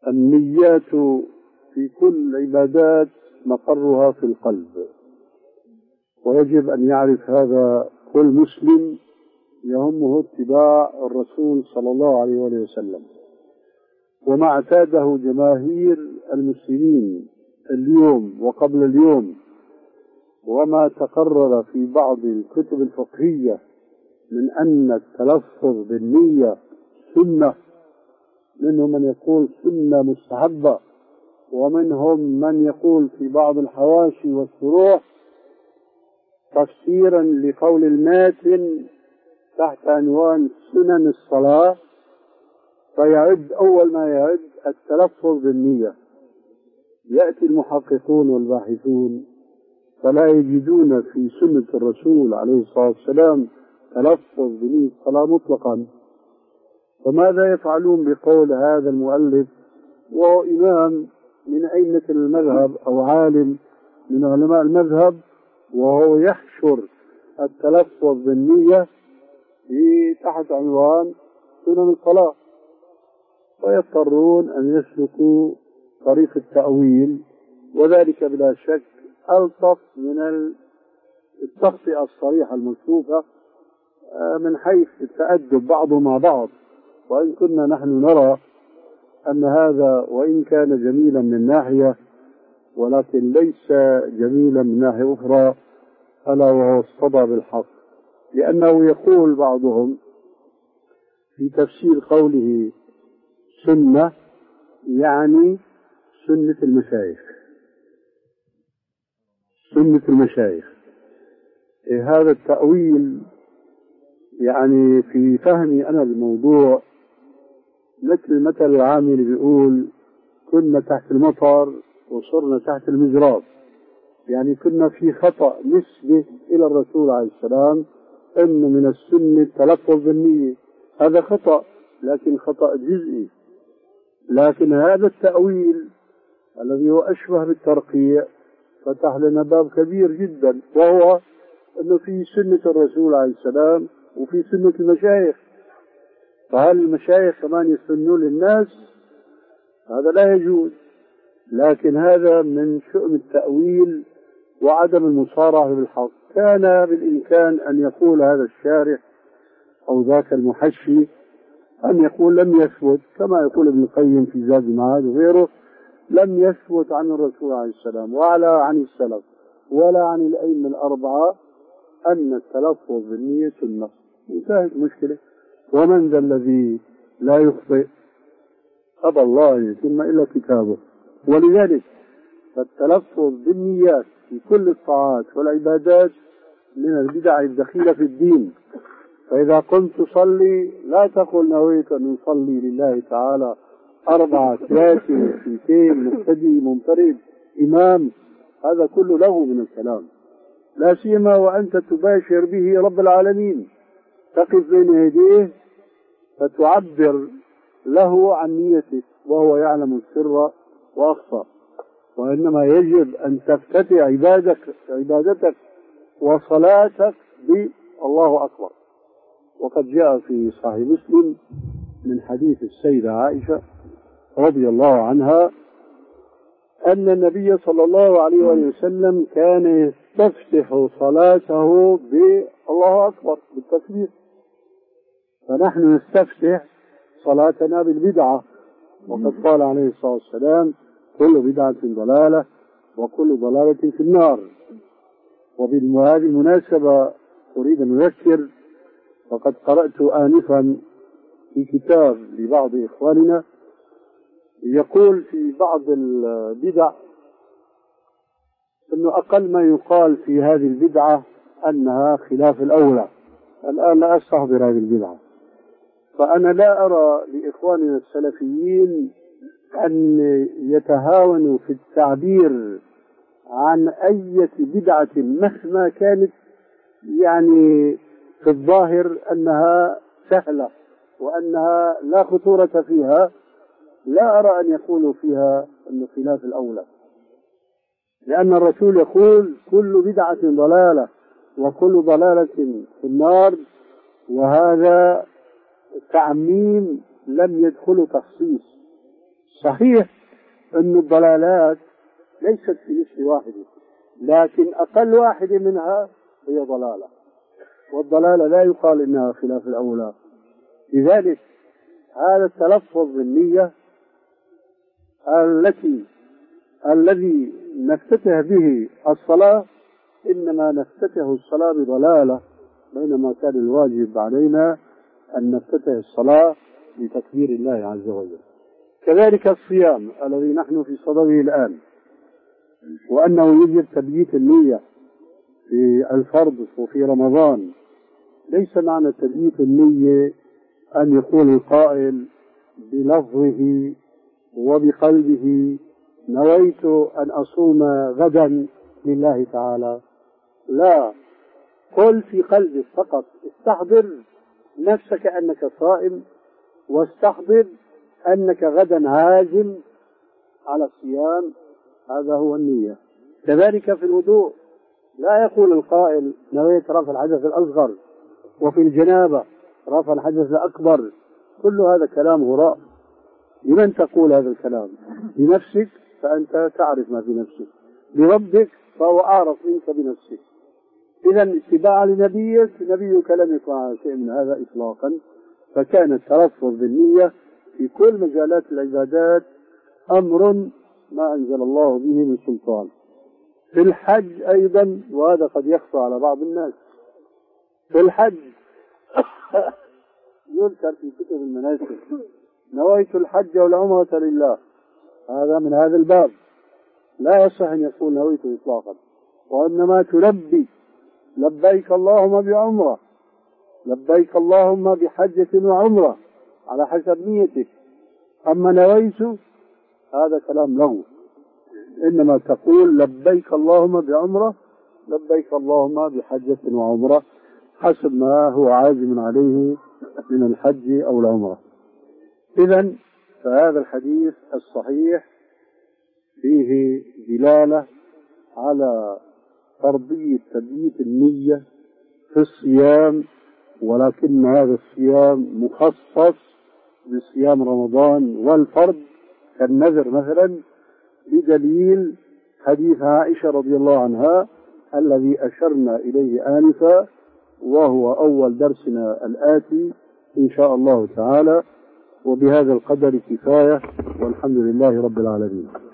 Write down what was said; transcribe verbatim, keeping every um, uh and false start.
النيات في كل عبادات مقرها في القلب، ويجب أن يعرف هذا كل مسلم يهمه اتباع الرسول صلى الله عليه وسلم. وما اعتاده جماهير المسلمين اليوم وقبل اليوم، وما تقرر في بعض الكتب الفقهية من أن التلفظ بالنية سنة، منهم من يقول سنة مستحبة، ومنهم من يقول في بعض الحواشي والشروح تفسيرا لقول الماتن تحت عنوان سنن الصلاة، فيعد أول ما يعد التلفظ بالنية. يأتي المحققون والباحثون فلا يجدون في سنة الرسول عليه الصلاة والسلام تلفظ بنية الصلاة مطلقا. فماذا يفعلون بقول هذا المؤلف وهو إمام من أئمة المذهب أو عالم من علماء المذهب، وهو يحشر التلفظ بالنية تحت عنوان سنن الصلاة؟ ويضطرون أن يسلكوا طريق التأويل، وذلك بلا شك ألطف من التخطئة الصريحة المشوفة من حيث التأدب بعض مع بعض. وإن كنا نحن نرى أن هذا وإن كان جميلا من ناحية، ولكن ليس جميلا من ناحية أخرى، ألا وهو الصدى بالحق. لأنه يقول بعضهم في تفسير قوله سنة يعني سنة المشايخ، سنة المشايخ. إيه هذا التأويل؟ يعني في فهمي أنا الموضوع مثل المثل العامي اللي بيقول كنا تحت المطر وصرنا تحت المجراب، يعني كنا في خطأ نسبة إلى الرسول عليه السلام إن من السنة التلفظ بالنية، هذا خطأ لكن خطأ جزئي. لكن هذا التأويل الذي هو أشبه بالترقيع فتح لنا باب كبير جدا، وهو أنه في سنة الرسول عليه السلام وفي سنة المشايخ. فهل المشايخ كمان يسنون للناس؟ هذا لا يجوز. لكن هذا من شؤم التأويل وعدم المصارعة بالحق. كان بالإمكان أن يقول هذا الشارح أو ذاك المحشي أن يقول لم يثبت، كما يقول ابن القيم في زاد المعاد وغيره، لم يثبت عن الرسول عليه السلام ولا عن السلف ولا عن الأئمة الأربعة أن التلفظ بالنية سنة. انتهت المشكلة. ومن ذا الذي لا يخطئ؟ أبى الله أن يتم إلا كتابه. ولذلك فالتلفظ بالنيات في كل الطاعات والعبادات من البدع الدخيلة في الدين. فإذا قمت تصلي لا تقل نويت أن نصلي لله تعالى أربعة ثلاثة اثنتين مبتدئ منفرد إمام، هذا كله له من الكلام، لا سيما وأنت تباشر به رب العالمين، تقف بين يديه فتعبر له عن نيتك وهو يعلم السر وأخفى. وإنما يجب أن تفتتح عبادك عبادتك وصلاتك بالله أكبر. وقد جاء في صحيح مسلم من حديث السيدة عائشة رضي الله عنها أن النبي صلى الله عليه وسلم كان يستفتح صلاته بالله أكبر بالتكبير، فنحن نستفتح صلاتنا بالبدعة. وقد قال عليه الصلاة والسلام كل بدعة ضلالة وكل ضلالة في النار. وبهذه المناسبة أريد أن أذكر، وقد قرأت آنفا في كتاب لبعض إخواننا يقول في بعض البدع أنه أقل ما يقال في هذه البدعة أنها خلاف الأولى. الآن لا أستحضر هذه البدعة، فأنا لا أرى لإخواننا السلفيين أن يتهاونوا في التعبير عن أي بدعة مهما كانت، يعني في الظاهر أنها سهلة وأنها لا خطورة فيها. لا أرى أن يقولوا فيها أنه خلاف الأولى، لأن الرسول يقول كل بدعة ضلالة وكل ضلالة في النار، وهذا تعميم لم يدخل تخصيص. صحيح أن الضلالات ليست في مثل واحدة، لكن أقل واحدة منها هي ضلالة، والضلالة لا يقال إنها خلاف الأولى. لذلك هذا التلفظ بالنية التي الذي نفتتح به الصلاة إنما نفتتح الصلاة بضلالة، بينما كان الواجب علينا أن نفتتح الصلاة بتكبير الله عز وجل. كذلك الصيام الذي نحن في صدده الآن، وأنه يجب تبييت النية في الفرض وفي رمضان. ليس معنى تبييت النية أن يقول القائل بلفظه وبقلبه نويت أن أصوم غدا لله تعالى، لا، قل في قلبك فقط، استحضر نفسك أنك صائم، واستحضر أنك غدا عازم على الصيام، هذا هو النية. كذلك في الوضوء لا يقول القائل نويت رفع الحدث الأصغر، وفي الجنابة رفع الحدث الأكبر، كل هذا كلام هراء. لمن تقول هذا الكلام؟ لنفسك فأنت تعرف ما في نفسك، لربك فهو أعرف منك بنفسك. إذا اتباعا لنبيك، نبيك لم يفعل شيء من هذا إطلاقا، فكان التلفظ بالنية في كل مجالات العبادات أمر ما أنزل الله به من سلطان. في الحج أيضا، وهذا قد يخفى على بعض الناس، في الحج يذكر في كتب المناسك نويت الحج والعمرة لله، هذا من هذا الباب، لا يصح أن يقول نويت إطلاقا، وإنما تلبي لبيك اللهم بعمرة، لبيك اللهم بحجة وعمرة على حسب نيتك. أما نويت هذا كلام لغو، إنما تقول لبيك اللهم بعمرة، لبيك اللهم بحجة وعمرة، حسب ما هو عازم عليه من الحج أو العمرة. إذن فهذا الحديث الصحيح فيه دلالة على فرضية تبييت النية في الصيام، ولكن هذا الصيام مخصص بصيام رمضان والفرض كالنذر مثلا، بدليل حديث عائشة رضي الله عنها الذي أشرنا إليه آنفا، وهو أول درسنا الآتي إن شاء الله تعالى. وبهذا القدر كفاية، والحمد لله رب العالمين.